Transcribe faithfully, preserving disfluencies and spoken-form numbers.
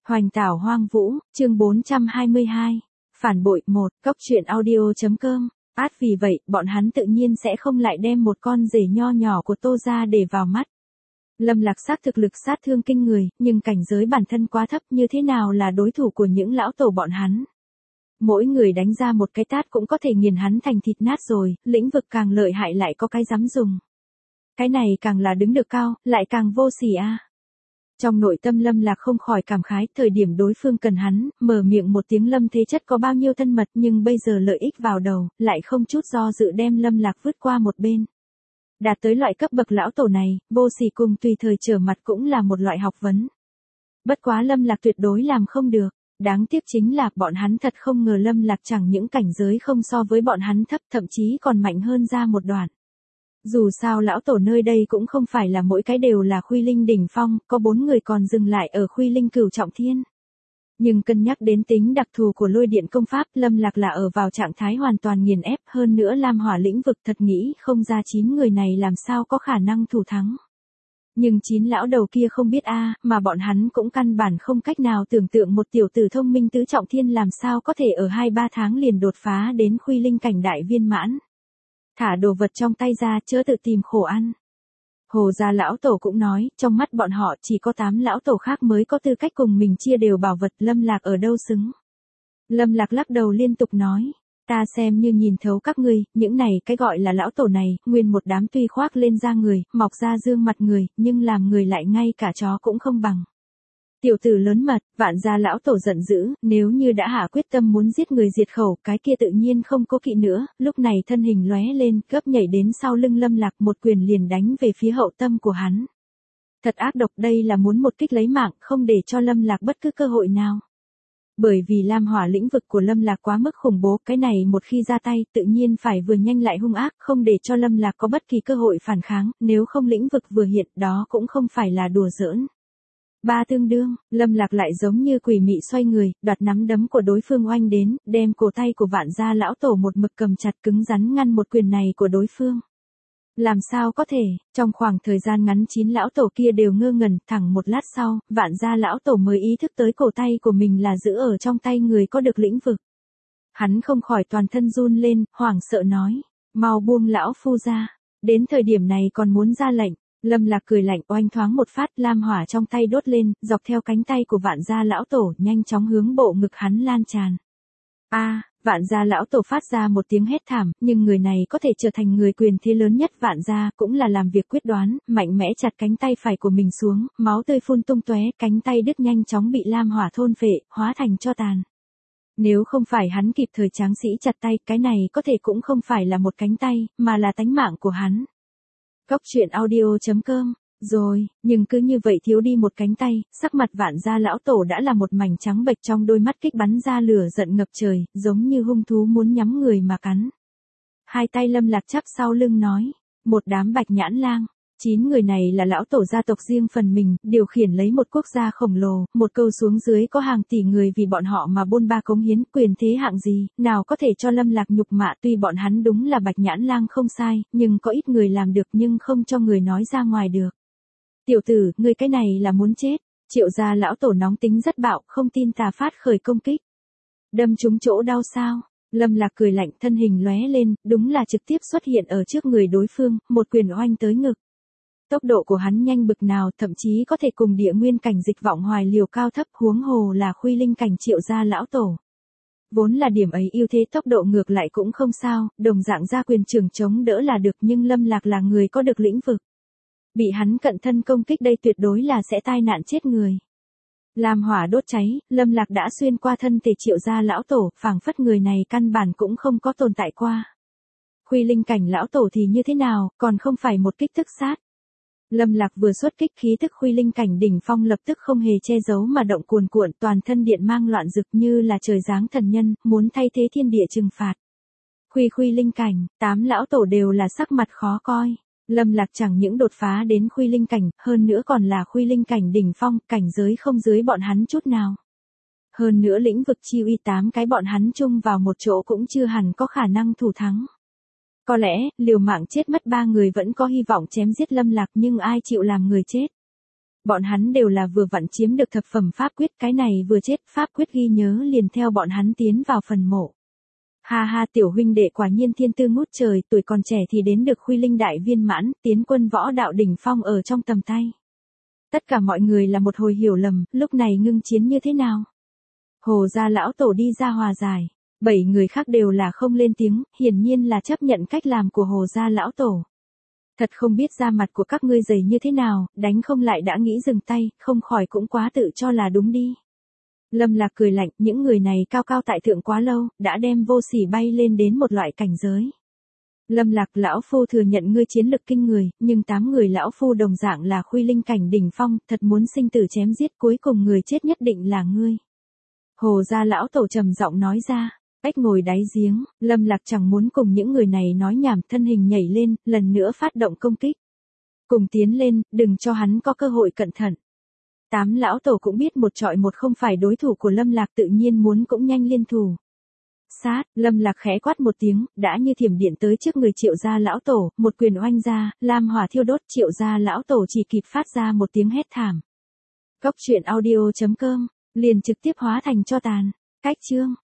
Hoành tảo hoang vũ, chương bốn trăm hai mươi hai. Phản bội một, cốc truyện audio.com. Át vì vậy, bọn hắn tự nhiên sẽ không lại đem một con rể nho nhỏ của Tô ra để vào mắt. Lâm Lạc sát thực lực sát thương kinh người, nhưng cảnh giới bản thân quá thấp, như thế nào là đối thủ của những lão tổ bọn hắn. Mỗi người đánh ra một cái tát cũng có thể nghiền hắn thành thịt nát rồi, lĩnh vực càng lợi hại lại có cái dám dùng. Cái này càng là đứng được cao, lại càng vô sỉ a. À. Trong nội tâm Lâm Lạc không khỏi cảm khái, thời điểm đối phương cần hắn, mở miệng một tiếng Lâm Thế Chất có bao nhiêu thân mật, nhưng bây giờ lợi ích vào đầu, lại không chút do dự đem Lâm Lạc vứt qua một bên. Đạt tới loại cấp bậc lão tổ này, vô sỉ cùng tùy thời trở mặt cũng là một loại học vấn. Bất quá Lâm Lạc tuyệt đối làm không được, đáng tiếc chính là bọn hắn thật không ngờ Lâm Lạc chẳng những cảnh giới không so với bọn hắn thấp, thậm chí còn mạnh hơn ra một đoạn. Dù sao lão tổ nơi đây cũng không phải là mỗi cái đều là Khuy Linh đỉnh phong, có bốn người còn dừng lại ở Khuy Linh cửu trọng thiên. Nhưng cân nhắc đến tính đặc thù của lôi điện công pháp, Lâm Lạc là ở vào trạng thái hoàn toàn nghiền ép, hơn nữa Lam Hỏa lĩnh vực thật nghĩ không ra chín người này làm sao có khả năng thủ thắng. Nhưng chín lão đầu kia không biết a, mà bọn hắn cũng căn bản không cách nào tưởng tượng một tiểu tử thông minh tứ trọng thiên làm sao có thể ở hai ba tháng liền đột phá đến Khuy Linh cảnh đại viên mãn. Thả đồ vật trong tay ra, chớ tự tìm khổ ăn. Hồ gia lão tổ cũng nói, trong mắt bọn họ chỉ có tám lão tổ khác mới có tư cách cùng mình chia đều bảo vật, Lâm Lạc ở đâu xứng. Lâm Lạc lắc đầu liên tục nói, ta xem như nhìn thấu các ngươi, những này cái gọi là lão tổ này, nguyên một đám tuy khoác lên da người, mọc ra dương mặt người, nhưng làm người lại ngay cả chó cũng không bằng. Tiểu tử lớn mật, vạn gia lão tổ giận dữ, nếu như đã hạ quyết tâm muốn giết người diệt khẩu, cái kia tự nhiên không cố kỵ nữa, lúc này thân hình lóe lên, gấp nhảy đến sau lưng Lâm Lạc, một quyền liền đánh về phía hậu tâm của hắn. Thật ác độc, đây là muốn một kích lấy mạng, không để cho Lâm Lạc bất cứ cơ hội nào. Bởi vì Lam Hỏa lĩnh vực của Lâm Lạc quá mức khủng bố, cái này một khi ra tay, tự nhiên phải vừa nhanh lại hung ác, không để cho Lâm Lạc có bất kỳ cơ hội phản kháng, nếu không lĩnh vực vừa hiện, đó cũng không phải là đùa giỡn. Ba tương đương, Lâm Lạc lại giống như quỷ mị xoay người, đoạt nắm đấm của đối phương oanh đến, đem cổ tay của vạn gia lão tổ một mực cầm chặt cứng rắn ngăn một quyền này của đối phương. Làm sao có thể, trong khoảng thời gian ngắn chín lão tổ kia đều ngơ ngẩn, thẳng một lát sau, vạn gia lão tổ mới ý thức tới cổ tay của mình là giữ ở trong tay người có được lĩnh vực. Hắn không khỏi toàn thân run lên, hoảng sợ nói, mau buông lão phu ra, đến thời điểm này còn muốn ra lệnh. Lâm Lạc cười lạnh, oanh thoáng một phát, lam hỏa trong tay đốt lên, dọc theo cánh tay của vạn gia lão tổ, nhanh chóng hướng bộ ngực hắn lan tràn. A, vạn gia lão tổ phát ra một tiếng hét thảm, nhưng người này có thể trở thành người quyền thế lớn nhất vạn gia, cũng là làm việc quyết đoán, mạnh mẽ chặt cánh tay phải của mình xuống, máu tươi phun tung tóe, cánh tay đứt nhanh chóng bị lam hỏa thôn phệ, hóa thành tro tàn. Nếu không phải hắn kịp thời tráng sĩ chặt tay, cái này có thể cũng không phải là một cánh tay, mà là tánh mạng của hắn. Cốc truyện audio.com. Rồi, nhưng cứ như vậy thiếu đi một cánh tay, sắc mặt vạn gia lão tổ đã là một mảnh trắng bệch, trong đôi mắt kích bắn ra lửa giận ngập trời, giống như hung thú muốn nhắm người mà cắn. Hai tay Lâm Lạc chắp sau lưng nói, một đám bạch nhãn lang. Chín người này là lão tổ gia tộc riêng phần mình, điều khiển lấy một quốc gia khổng lồ, một câu xuống dưới có hàng tỷ người vì bọn họ mà bôn ba cống hiến, quyền thế hạng gì, nào có thể cho Lâm Lạc nhục mạ, tuy bọn hắn đúng là bạch nhãn lang không sai, nhưng có ít người làm được nhưng không cho người nói ra ngoài được. Tiểu tử, người cái này là muốn chết, Triệu gia lão tổ nóng tính rất bạo, không tin tà phát khởi công kích. Đâm trúng chỗ đau sao? Lâm Lạc cười lạnh, thân hình lóe lên, đúng là trực tiếp xuất hiện ở trước người đối phương, một quyền oanh tới ngực. Tốc độ của hắn nhanh bực nào, thậm chí có thể cùng địa nguyên cảnh Dịch Vọng Hoài liều cao thấp, huống hồ là Khuy Linh cảnh Triệu gia lão tổ. Vốn là điểm ấy ưu thế, tốc độ ngược lại cũng không sao, đồng dạng ra quyền trường chống đỡ là được, nhưng Lâm Lạc là người có được lĩnh vực. Bị hắn cận thân công kích đây tuyệt đối là sẽ tai nạn chết người. Lam hỏa đốt cháy, Lâm Lạc đã xuyên qua thân thể Triệu gia lão tổ, phảng phất người này căn bản cũng không có tồn tại qua. Khuy Linh cảnh lão tổ thì như thế nào, còn không phải một kích thức sát. Lâm Lạc vừa xuất kích, khí tức Khuy Linh cảnh đỉnh phong lập tức không hề che giấu mà động cuồn cuộn, toàn thân điện mang loạn rực như là trời giáng thần nhân, muốn thay thế thiên địa trừng phạt. Khuy Khuy Linh cảnh, tám lão tổ đều là sắc mặt khó coi. Lâm Lạc chẳng những đột phá đến Khuy Linh cảnh, hơn nữa còn là Khuy Linh cảnh đỉnh phong, cảnh giới không dưới bọn hắn chút nào. Hơn nữa lĩnh vực chi uy tám cái bọn hắn chung vào một chỗ cũng chưa hẳn có khả năng thủ thắng. Có lẽ, liều mạng chết mất ba người vẫn có hy vọng chém giết Lâm Lạc, nhưng ai chịu làm người chết. Bọn hắn đều là vừa vặn chiếm được thập phẩm pháp quyết, cái này vừa chết, pháp quyết ghi nhớ liền theo bọn hắn tiến vào phần mộ. Ha ha, tiểu huynh đệ quả nhiên thiên tư ngút trời, tuổi còn trẻ thì đến được khuy linh đại viên mãn, tiến quân võ đạo đỉnh phong ở trong tầm tay. Tất cả mọi người là một hồi hiểu lầm, lúc này ngưng chiến như thế nào? Hồ gia lão tổ đi ra hòa giải, bảy người khác đều là không lên tiếng, hiển nhiên là chấp nhận cách làm của Hồ gia lão tổ. Thật không biết da mặt của các ngươi dày như thế nào, đánh không lại đã nghĩ dừng tay, không khỏi cũng quá tự cho là đúng đi. Lâm Lạc cười lạnh, những người này cao cao tại thượng quá lâu, đã đem vô sỉ bay lên đến một loại cảnh giới. Lâm Lạc, lão phu thừa nhận ngươi chiến lực kinh người, nhưng tám người lão phu đồng dạng là khuy linh cảnh đỉnh phong, thật muốn sinh tử chém giết, cuối cùng người chết nhất định là ngươi. Hồ gia lão tổ trầm giọng nói ra. Ếch ngồi đáy giếng, Lâm Lạc chẳng muốn cùng những người này nói nhảm, thân hình nhảy lên, lần nữa phát động công kích. Cùng tiến lên, đừng cho hắn có cơ hội cẩn thận. Tám lão tổ cũng biết một trọi một không phải đối thủ của Lâm Lạc, tự nhiên muốn cũng nhanh liên thủ. Sát, Lâm Lạc khẽ quát một tiếng, đã như thiểm điện tới trước người Triệu gia lão tổ, một quyền oanh ra, lam hỏa thiêu đốt, Triệu gia lão tổ chỉ kịp phát ra một tiếng hét thảm. Cốc truyện audio chấm com liền trực tiếp hóa thành tro tàn. Cách chương